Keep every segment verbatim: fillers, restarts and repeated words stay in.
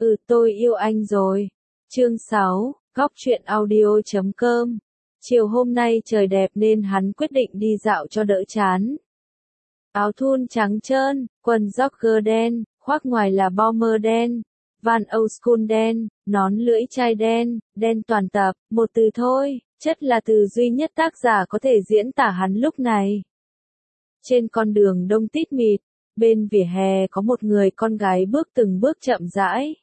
Ừ, tôi yêu anh rồi. Chương sáu, góc truyện audio chấm com. Chiều hôm nay trời đẹp nên hắn quyết định đi dạo cho đỡ chán. Áo thun trắng trơn, quần jogger đen, khoác ngoài là bomber đen, van old school đen, nón lưỡi chai đen, đen toàn tập, một từ thôi, chất là từ duy nhất tác giả có thể diễn tả hắn lúc này. Trên con đường đông tít mịt, bên vỉa hè có một người con gái bước từng bước chậm rãi.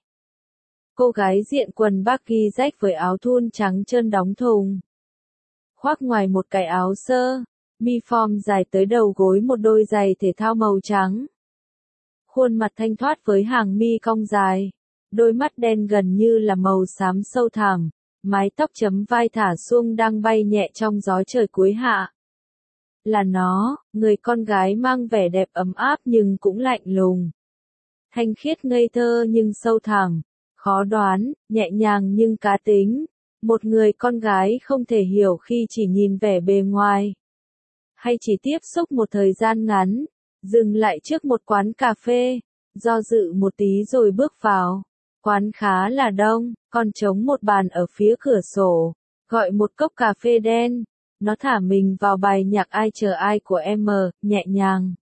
Cô gái diện quần baggy rách với áo thun trắng trơn đóng thùng. Khoác ngoài một cái áo sơ, mi form dài tới đầu gối, một đôi giày thể thao màu trắng. Khuôn mặt thanh thoát với hàng mi cong dài, đôi mắt đen gần như là màu xám sâu thẳm, mái tóc chấm vai thả suông đang bay nhẹ trong gió trời cuối hạ. Là nó, người con gái mang vẻ đẹp ấm áp nhưng cũng lạnh lùng. Thanh khiết ngây thơ nhưng sâu thẳm, khó đoán, nhẹ nhàng nhưng cá tính. Một người con gái không thể hiểu khi chỉ nhìn vẻ bề ngoài. Hay chỉ tiếp xúc một thời gian ngắn, dừng lại trước một quán cà phê, do dự một tí rồi bước vào. Quán khá là đông, còn trống một bàn ở phía cửa sổ, gọi một cốc cà phê đen. Nó thả mình vào bài nhạc Ai chờ ai của em, nhẹ nhàng.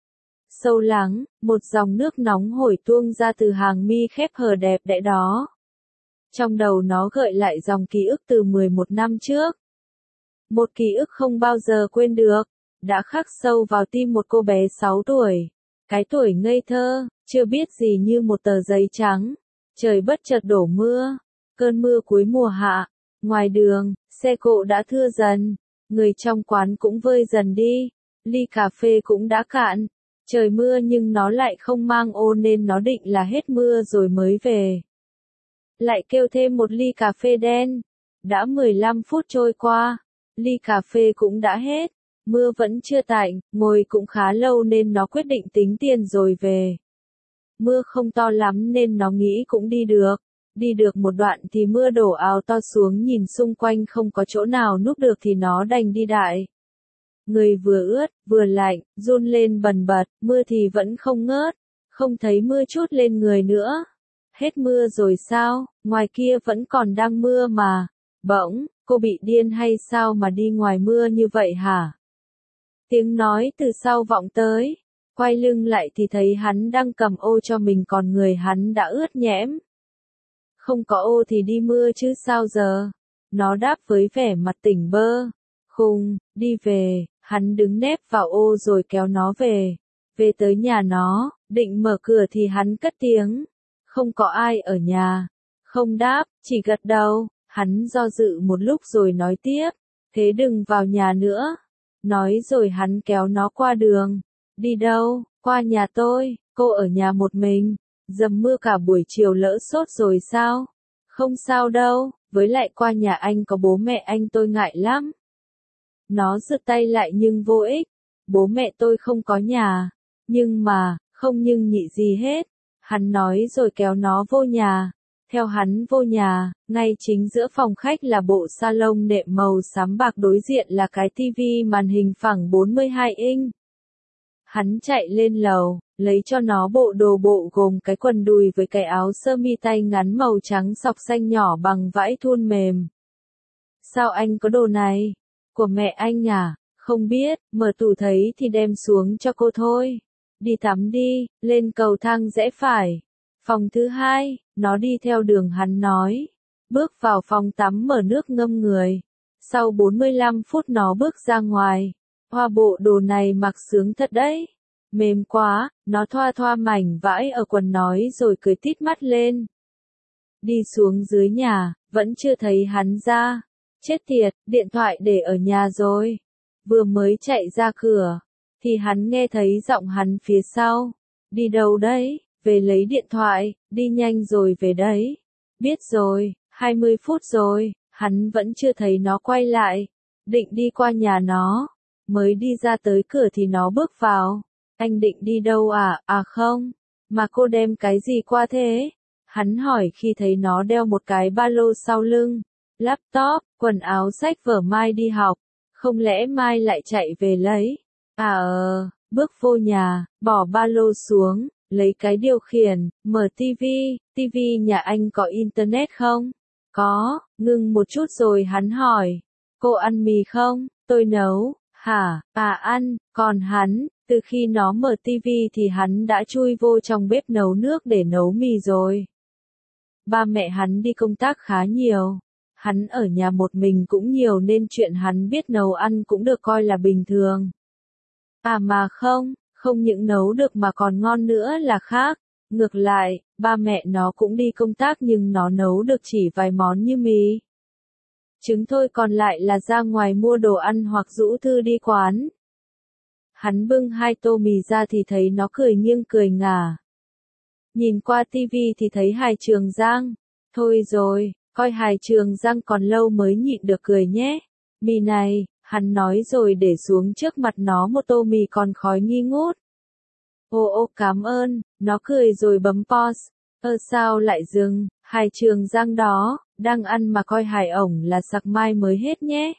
Sâu lắng, một dòng nước nóng hổi tuôn ra từ hàng mi khép hờ đẹp đẽ đó. Trong đầu nó gợi lại dòng ký ức từ mười một năm trước. Một ký ức không bao giờ quên được, đã khắc sâu vào tim một cô bé sáu tuổi. Cái tuổi ngây thơ, chưa biết gì như một tờ giấy trắng. Trời bất chợt đổ mưa, cơn mưa cuối mùa hạ. Ngoài đường, xe cộ đã thưa dần, người trong quán cũng vơi dần đi, ly cà phê cũng đã cạn. Trời mưa nhưng nó lại không mang ô nên nó định là hết mưa rồi mới về. Lại kêu thêm một ly cà phê đen. Đã mười lăm phút trôi qua, ly cà phê cũng đã hết, mưa vẫn chưa tạnh, ngồi cũng khá lâu nên nó quyết định tính tiền rồi về. Mưa không to lắm nên nó nghĩ cũng đi được. Đi được một đoạn thì mưa đổ ào to xuống, nhìn xung quanh không có chỗ nào núp được thì nó đành đi đại. Người vừa ướt, vừa lạnh, run lên bần bật, mưa thì vẫn không ngớt, không thấy mưa chút lên người nữa. Hết mưa rồi sao, ngoài kia vẫn còn đang mưa mà. Bỗng, cô bị điên hay sao mà đi ngoài mưa như vậy hả? Tiếng nói từ sau vọng tới, quay lưng lại thì thấy hắn đang cầm ô cho mình còn người hắn đã ướt nhẽm. Không có ô thì đi mưa chứ sao giờ? Nó đáp với vẻ mặt tỉnh bơ. Khùng, đi về, hắn đứng nép vào ô rồi kéo nó về. Về tới nhà nó, định mở cửa thì hắn cất tiếng. Không có ai ở nhà. Không đáp, chỉ gật đầu. Hắn do dự một lúc rồi nói tiếp. Thế đừng vào nhà nữa. Nói rồi hắn kéo nó qua đường. Đi đâu? Qua nhà tôi. Cô ở nhà một mình. Dầm mưa cả buổi chiều lỡ sốt rồi sao? Không sao đâu, với lại qua nhà anh có bố mẹ anh tôi ngại lắm. Nó giật tay lại nhưng vô ích. Bố mẹ tôi không có nhà. Nhưng mà, không nhưng nhị gì hết. Hắn nói rồi kéo nó vô nhà. Theo hắn vô nhà, ngay chính giữa phòng khách là bộ salon nệm màu xám bạc, đối diện là cái tivi màn hình phẳng bốn mươi hai inch. Hắn chạy lên lầu, lấy cho nó bộ đồ bộ gồm cái quần đùi với cái áo sơ mi tay ngắn màu trắng sọc xanh nhỏ bằng vải thun mềm. Sao anh có đồ này? Của mẹ anh à? Không biết, mở tủ thấy thì đem xuống cho cô thôi. Đi tắm đi, lên cầu thang rẽ phải. Phòng thứ hai, nó đi theo đường hắn nói. Bước vào phòng tắm mở nước ngâm người. Sau bốn mươi lăm phút nó bước ra ngoài. Hoa, bộ đồ này mặc sướng thật đấy. Mềm quá, nó thoa thoa mảnh vải ở quần nói rồi cười tít mắt lên. Đi xuống dưới nhà, vẫn chưa thấy hắn ra. Chết tiệt, điện thoại để ở nhà rồi. Vừa mới chạy ra cửa, thì hắn nghe thấy giọng hắn phía sau. Đi đâu đấy? Về lấy điện thoại, đi nhanh rồi về đấy. Biết rồi, hai mươi phút rồi, hắn vẫn chưa thấy nó quay lại. Định đi qua nhà nó. Mới đi ra tới cửa thì nó bước vào. Anh định đi đâu à? À không. Mà cô đem cái gì qua thế? Hắn hỏi khi thấy nó đeo một cái ba lô sau lưng. Laptop, quần áo, sách vở mai đi học. Không lẽ mai lại chạy về lấy? À ờ, bước vô nhà, bỏ ba lô xuống, lấy cái điều khiển, mở tivi, tivi nhà anh có internet không? Có, ngừng một chút rồi hắn hỏi, cô ăn mì không? Tôi nấu, hả? À ăn, còn hắn, từ khi nó mở tivi thì hắn đã chui vô trong bếp nấu nước để nấu mì rồi. Ba mẹ hắn đi công tác khá nhiều. Hắn ở nhà một mình cũng nhiều nên chuyện hắn biết nấu ăn cũng được coi là bình thường. À mà không, không những nấu được mà còn ngon nữa là khác. Ngược lại, ba mẹ nó cũng đi công tác nhưng nó nấu được chỉ vài món như mì. Trứng thôi, còn lại là ra ngoài mua đồ ăn hoặc rủ Thư đi quán. Hắn bưng hai tô mì ra thì thấy nó cười nghiêng cười ngả. Nhìn qua tivi thì thấy Hải Trường Giang. Thôi rồi, coi Hải Trường Giang còn lâu mới nhịn được cười nhé. Mì này, hắn nói rồi để xuống trước mặt nó một tô mì còn khói nghi ngút. Ô ô cảm ơn, nó cười rồi bấm pause. Ơ sao lại dừng, Hải Trường Giang đó, đang ăn mà coi Hải ổng là sặc mai mới hết nhé.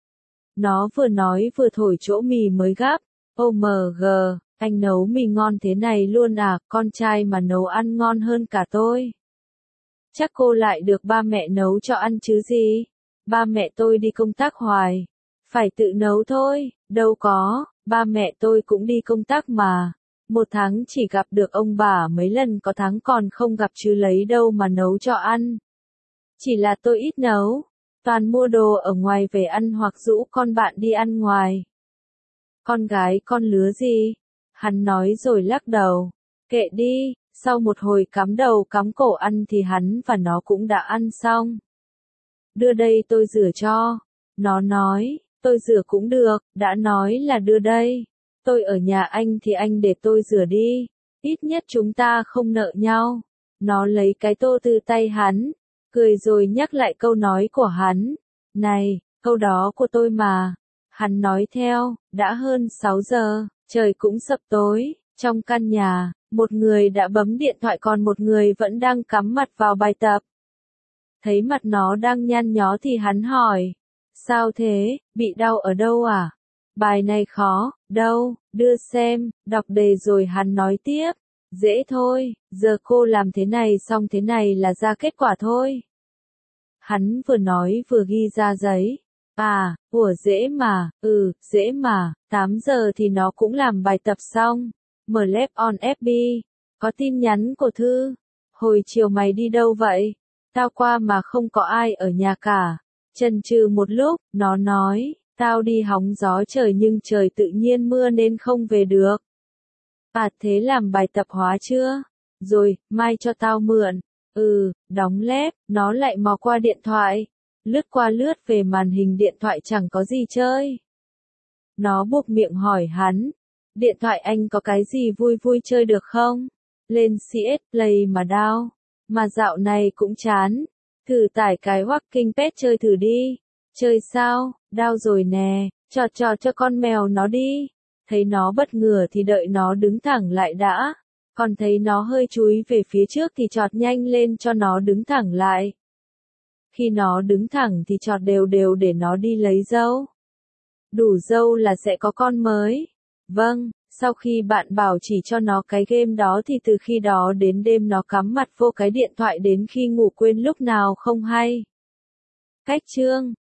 Nó vừa nói vừa thổi chỗ mì mới gắp. ô em giê, anh nấu mì ngon thế này luôn à, con trai mà nấu ăn ngon hơn cả tôi. Chắc cô lại được ba mẹ nấu cho ăn chứ gì. Ba mẹ tôi đi công tác hoài. Phải tự nấu thôi, đâu có, ba mẹ tôi cũng đi công tác mà. Một tháng chỉ gặp được ông bà mấy lần, có tháng còn không gặp chứ lấy đâu mà nấu cho ăn. Chỉ là tôi ít nấu, toàn mua đồ ở ngoài về ăn hoặc rủ con bạn đi ăn ngoài. Con gái con lứa gì? Hắn nói rồi lắc đầu. Kệ đi, sau một hồi cắm đầu cắm cổ ăn thì hắn và nó cũng đã ăn xong. Đưa đây tôi rửa cho. Nó nói, tôi rửa cũng được, đã nói là đưa đây. Tôi ở nhà anh thì anh để tôi rửa đi. Ít nhất chúng ta không nợ nhau. Nó lấy cái tô từ tay hắn, cười rồi nhắc lại câu nói của hắn. Này, câu đó của tôi mà. Hắn nói theo, đã hơn sáu giờ, trời cũng sập tối. Trong căn nhà, một người đã bấm điện thoại còn một người vẫn đang cắm mặt vào bài tập. Thấy mặt nó đang nhăn nhó thì hắn hỏi. Sao thế, bị đau ở đâu à? Bài này khó, đâu, đưa xem, đọc đề rồi hắn nói tiếp. Dễ thôi, giờ cô làm thế này xong thế này là ra kết quả thôi. Hắn vừa nói vừa ghi ra giấy. À, ủa dễ mà, ừ, dễ mà, tám giờ thì nó cũng làm bài tập xong. Mở lab on ép bê. Có tin nhắn của Thư. Hồi chiều mày đi đâu vậy? Tao qua mà không có ai ở nhà cả. Chần chừ một lúc, nó nói, tao đi hóng gió trời nhưng trời tự nhiên mưa nên không về được. À thế làm bài tập hóa chưa? Rồi, mai cho tao mượn. Ừ, đóng lab, nó lại mò qua điện thoại. Lướt qua lướt về màn hình điện thoại chẳng có gì chơi. Nó buộc miệng hỏi hắn. Điện thoại anh có cái gì vui vui chơi được không? Lên xê ét Play mà đao. Mà dạo này cũng chán. Thử tải cái Walking Pet chơi thử đi. Chơi sao? Đao rồi nè. Trọt trọt cho con mèo nó đi. Thấy nó bất ngờ thì đợi nó đứng thẳng lại đã. Còn thấy nó hơi chúi về phía trước thì trọt nhanh lên cho nó đứng thẳng lại. Khi nó đứng thẳng thì trọt đều đều để nó đi lấy dâu. Đủ dâu là sẽ có con mới. Vâng, sau khi bạn bảo chỉ cho nó cái game đó thì từ khi đó đến đêm nó cắm mặt vô cái điện thoại đến khi ngủ quên lúc nào không hay. Cách chương